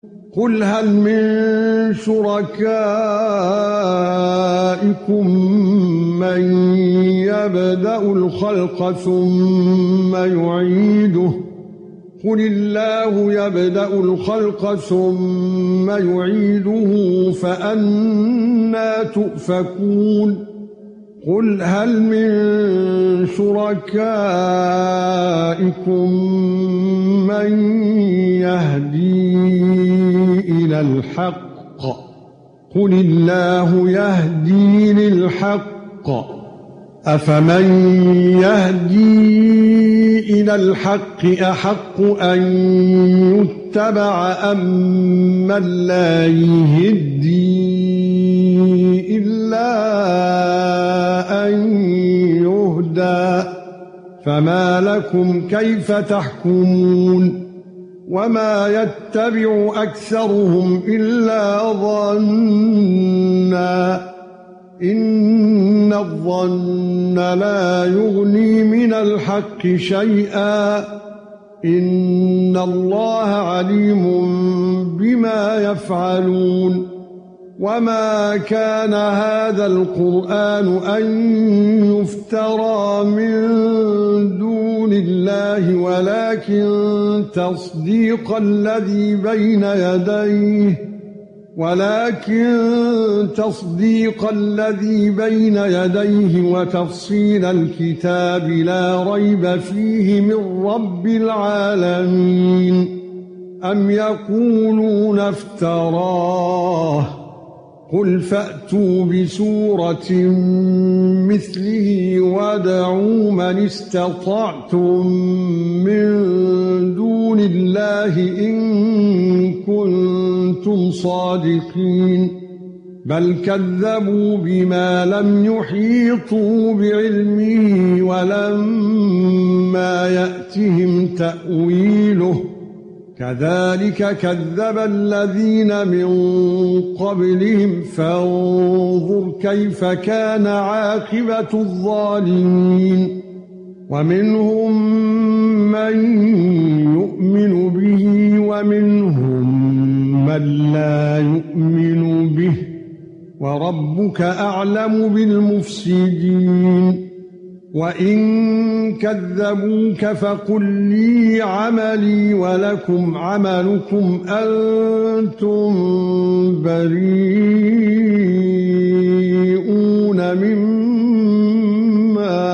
قُلْ هَلْ مِن شُرَكَائِكُم مَّن يَبْدَأُ الْخَلْقَ ثُمَّ يُعِيدُهُ قُلِ اللَّهُ يَبْدَأُ الْخَلْقَ ثُمَّ يُعِيدُهُ فَأَنَّىٰ تُؤْفَكُونَ قُلْ هَلْ مِن شُرَكَائِكُم مَّن يَهْدِي إِلَى الْحَقِّ قُلِ اللَّهُ يَهْدِي لِلْحَقِّ أَفَمَن يَهْدِي إِلَى الْحَقِّ أَحَقُّ أَن يُتَّبَعَ أَمَّن لَّا يَهْدِي إِلَّا أَن يُهْدَىٰ فَمَا لَكُمْ كَيْفَ تَحْكُمُونَ وَمَا يَتَّبِعُ أَكْثَرُهُمْ إِلَّا ظَنًّا إِنَّ الظَّنَّ لَا يُغْنِي مِنَ الْحَقِّ شَيْئًا إِنَّ اللَّهَ عَلِيمٌ بِمَا يَفْعَلُونَ وَمَا كَانَ هَذَا الْقُرْآنُ أَن يُفْتَرَىٰ مِن دُونِ اللَّهِ وَلَكِن تَصْدِيقَ الَّذِي بَيْنَ يَدَيْهِ وَتَفْصِيلَ الْكِتَابِ لَا رَيْبَ فِيهِ مِن رَّبِّ الْعَالَمِينَ أَمْ يَقُولُونَ افْتَرَاهُ قُلْ فَأْتُوا بِسُورَةٍ مِّثْلِهِ وَادْعُوا مَنِ اسْتَطَعْتُم مِّن دُونِ اللَّهِ إِن كُنتُمْ صَادِقِينَ بَلْ كَذَّبُوا بِمَا لَمْ يُحِيطُوا بِعِلْمِهِ وَلَمَّا يَأْتِهِمْ تَأْوِيلُهُ كَذَلِكَ كَذَّبَ الَّذِينَ مِن قَبْلِهِمْ فَانظُرْ كَيْفَ كَانَ عَاقِبَةُ الظَّالِمِينَ وَمِنْهُم مَّن يُؤْمِنُ بِهِ وَمِنْهُم مَّن لَّا يُؤْمِنُ بِهِ وَرَبُّكَ أَعْلَمُ بِالْمُفْسِدِينَ وَإِن كَذَّبُوكَ فَقُل لِّي عَمَلِي وَلَكُمْ عَمَلُكُمْ أَنتُم بَرِيئُونَ مِمَّا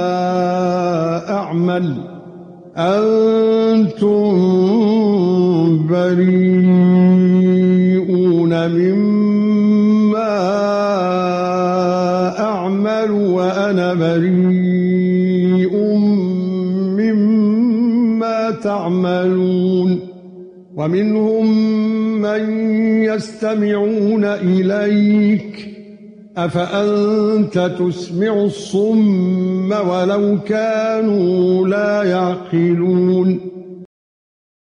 أَعْمَلُ وَأَنَا بَرِيءٌ مِّمَّا تَعْمَلُونَ وَمِنْهُم مَّن يَسْتَمِعُونَ إِلَيْكَ أَفَأَنتَ تُسْمِعُ الصُّمَّ وَلَوْ كَانُوا لَا يَعْقِلُونَ